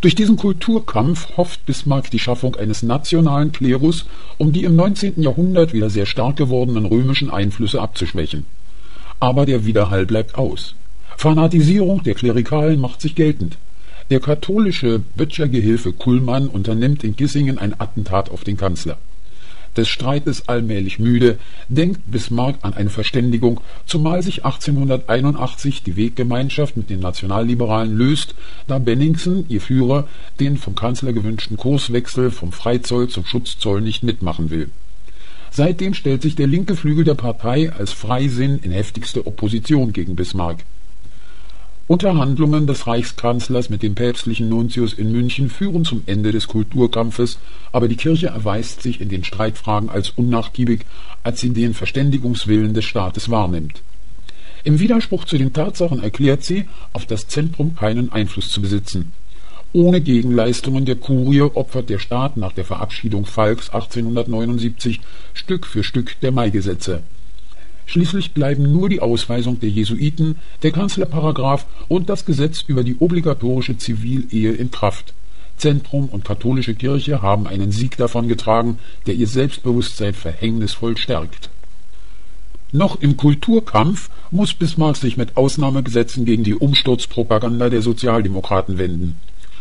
Durch diesen Kulturkampf hofft Bismarck die Schaffung eines nationalen Klerus, um die im 19. Jahrhundert wieder sehr stark gewordenen römischen Einflüsse abzuschwächen. Aber der Widerhall bleibt aus. Fanatisierung der Klerikalen macht sich geltend. Der katholische Böttcher-Gehilfe Kullmann unternimmt in Gissingen ein Attentat auf den Kanzler. Des Streites allmählich müde, denkt Bismarck an eine Verständigung, zumal sich 1881 die Weggemeinschaft mit den Nationalliberalen löst, da Benningsen, ihr Führer, den vom Kanzler gewünschten Kurswechsel vom Freizoll zum Schutzzoll nicht mitmachen will. Seitdem stellt sich der linke Flügel der Partei als Freisinn in heftigste Opposition gegen Bismarck. Unterhandlungen des Reichskanzlers mit dem päpstlichen Nuntius in München führen zum Ende des Kulturkampfes, aber die Kirche erweist sich in den Streitfragen als unnachgiebig, als sie den Verständigungswillen des Staates wahrnimmt. Im Widerspruch zu den Tatsachen erklärt sie, auf das Zentrum keinen Einfluss zu besitzen. Ohne Gegenleistungen der Kurie opfert der Staat nach der Verabschiedung Falks 1879 Stück für Stück der Maigesetze. Schließlich bleiben nur die Ausweisung der Jesuiten, der Kanzlerparagraph und das Gesetz über die obligatorische Zivilehe in Kraft. Zentrum und katholische Kirche haben einen Sieg davongetragen, der ihr Selbstbewusstsein verhängnisvoll stärkt. Noch im Kulturkampf muss Bismarck sich mit Ausnahmegesetzen gegen die Umsturzpropaganda der Sozialdemokraten wenden.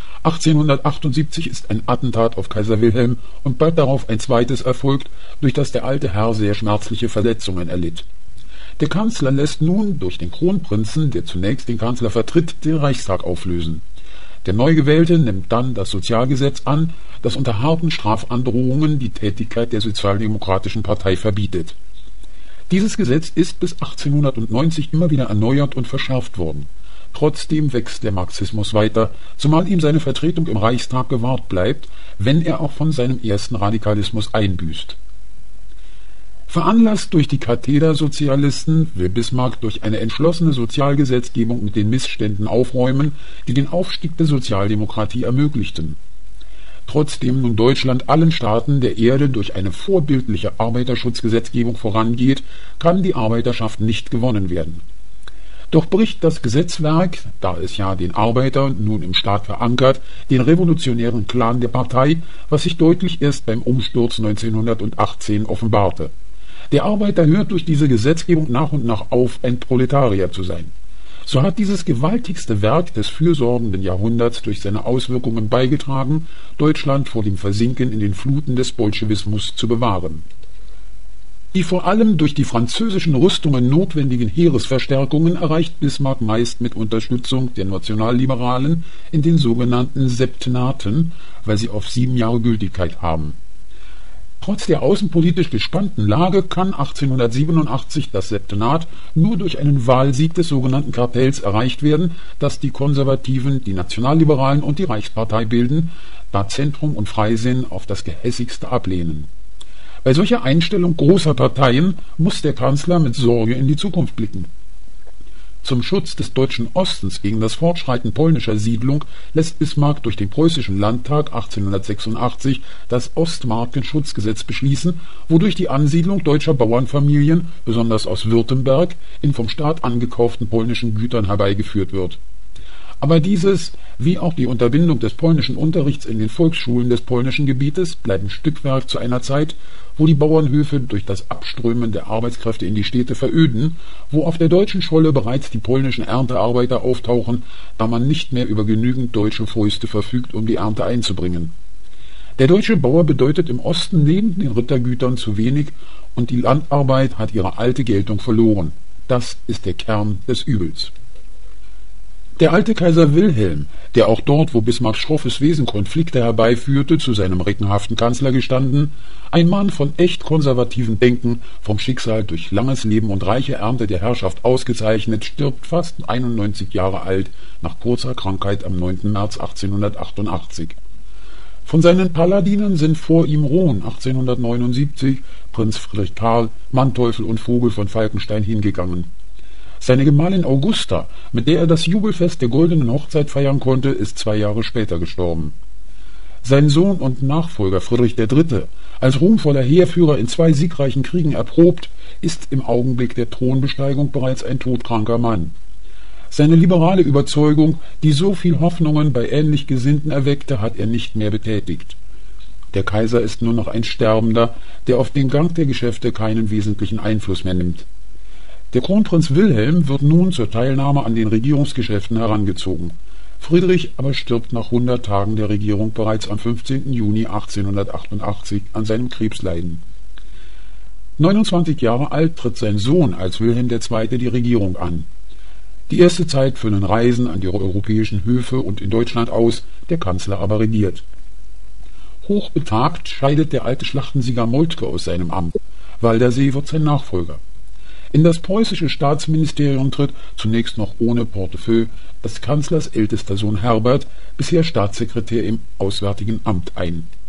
1878 ist ein Attentat auf Kaiser Wilhelm und bald darauf ein zweites erfolgt, durch das der alte Herr sehr schmerzliche Verletzungen erlitt. Der Kanzler lässt nun durch den Kronprinzen, der zunächst den Kanzler vertritt, den Reichstag auflösen. Der Neugewählte nimmt dann das Sozialgesetz an, das unter harten Strafandrohungen die Tätigkeit der Sozialdemokratischen Partei verbietet. Dieses Gesetz ist bis 1890 immer wieder erneuert und verschärft worden. Trotzdem wächst der Marxismus weiter, zumal ihm seine Vertretung im Reichstag gewahrt bleibt, wenn er auch von seinem ersten Radikalismus einbüßt. Veranlasst durch die Kathedersozialisten will Bismarck durch eine entschlossene Sozialgesetzgebung mit den Missständen aufräumen, die den Aufstieg der Sozialdemokratie ermöglichten. Trotzdem nun Deutschland allen Staaten der Erde durch eine vorbildliche Arbeiterschutzgesetzgebung vorangeht, kann die Arbeiterschaft nicht gewonnen werden. Doch bricht das Gesetzwerk, da es ja den Arbeiter nun im Staat verankert, den revolutionären Plan der Partei, was sich deutlich erst beim Umsturz 1918 offenbarte. Der Arbeiter hört durch diese Gesetzgebung nach und nach auf, ein Proletarier zu sein. So hat dieses gewaltigste Werk des fürsorgenden Jahrhunderts durch seine Auswirkungen beigetragen, Deutschland vor dem Versinken in den Fluten des Bolschewismus zu bewahren. Die vor allem durch die französischen Rüstungen notwendigen Heeresverstärkungen erreicht Bismarck meist mit Unterstützung der Nationalliberalen in den sogenannten Septenaten, weil sie auf 7 Jahre Gültigkeit haben. Trotz der außenpolitisch gespannten Lage kann 1887 das Septenat nur durch einen Wahlsieg des sogenannten Kartells erreicht werden, das die Konservativen, die Nationalliberalen und die Reichspartei bilden, da Zentrum und Freisinn auf das Gehässigste ablehnen. Bei solcher Einstellung großer Parteien muss der Kanzler mit Sorge in die Zukunft blicken. Zum Schutz des deutschen Ostens gegen das Fortschreiten polnischer Siedlung lässt Bismarck durch den Preußischen Landtag 1886 das Ostmarkenschutzgesetz beschließen, wodurch die Ansiedlung deutscher Bauernfamilien, besonders aus Württemberg, in vom Staat angekauften polnischen Gütern herbeigeführt wird. Aber dieses, wie auch die Unterbindung des polnischen Unterrichts in den Volksschulen des polnischen Gebietes, bleiben Stückwerk zu einer Zeit, wo die Bauernhöfe durch das Abströmen der Arbeitskräfte in die Städte veröden, wo auf der deutschen Scholle bereits die polnischen Erntearbeiter auftauchen, da man nicht mehr über genügend deutsche Fäuste verfügt, um die Ernte einzubringen. Der deutsche Bauer bedeutet im Osten neben den Rittergütern zu wenig und die Landarbeit hat ihre alte Geltung verloren. Das ist der Kern des Übels. Der alte Kaiser Wilhelm, der auch dort, wo Bismarcks schroffes Wesen Konflikte herbeiführte, zu seinem reckenhaften Kanzler gestanden, ein Mann von echt konservativem Denken, vom Schicksal durch langes Leben und reiche Ernte der Herrschaft ausgezeichnet, stirbt fast 91 Jahre alt nach kurzer Krankheit am 9. März 1888. Von seinen Paladinen sind vor ihm Rohn 1879, Prinz Friedrich Karl, Manteuffel und Vogel von Falkenstein hingegangen. Seine Gemahlin Augusta, mit der er das Jubelfest der Goldenen Hochzeit feiern konnte, ist 2 Jahre später gestorben. Sein Sohn und Nachfolger Friedrich III., als ruhmvoller Heerführer in 2 siegreichen Kriegen erprobt, ist im Augenblick der Thronbesteigung bereits ein todkranker Mann. Seine liberale Überzeugung, die so viel Hoffnungen bei ähnlich Gesinnten erweckte, hat er nicht mehr betätigt. Der Kaiser ist nur noch ein Sterbender, der auf den Gang der Geschäfte keinen wesentlichen Einfluss mehr nimmt. Der Kronprinz Wilhelm wird nun zur Teilnahme an den Regierungsgeschäften herangezogen. Friedrich aber stirbt nach 100 Tagen der Regierung bereits am 15. Juni 1888 an seinem Krebsleiden. 29 Jahre alt tritt sein Sohn als Wilhelm II. Die Regierung an. Die erste Zeit füllen Reisen an die europäischen Höfe und in Deutschland aus, der Kanzler aber regiert. Hochbetagt scheidet der alte Schlachtensieger Moltke aus seinem Amt. Waldersee wird sein Nachfolger. In das preußische Staatsministerium tritt, zunächst noch ohne Portefeuille, des Kanzlers ältester Sohn Herbert, bisher Staatssekretär im Auswärtigen Amt, ein.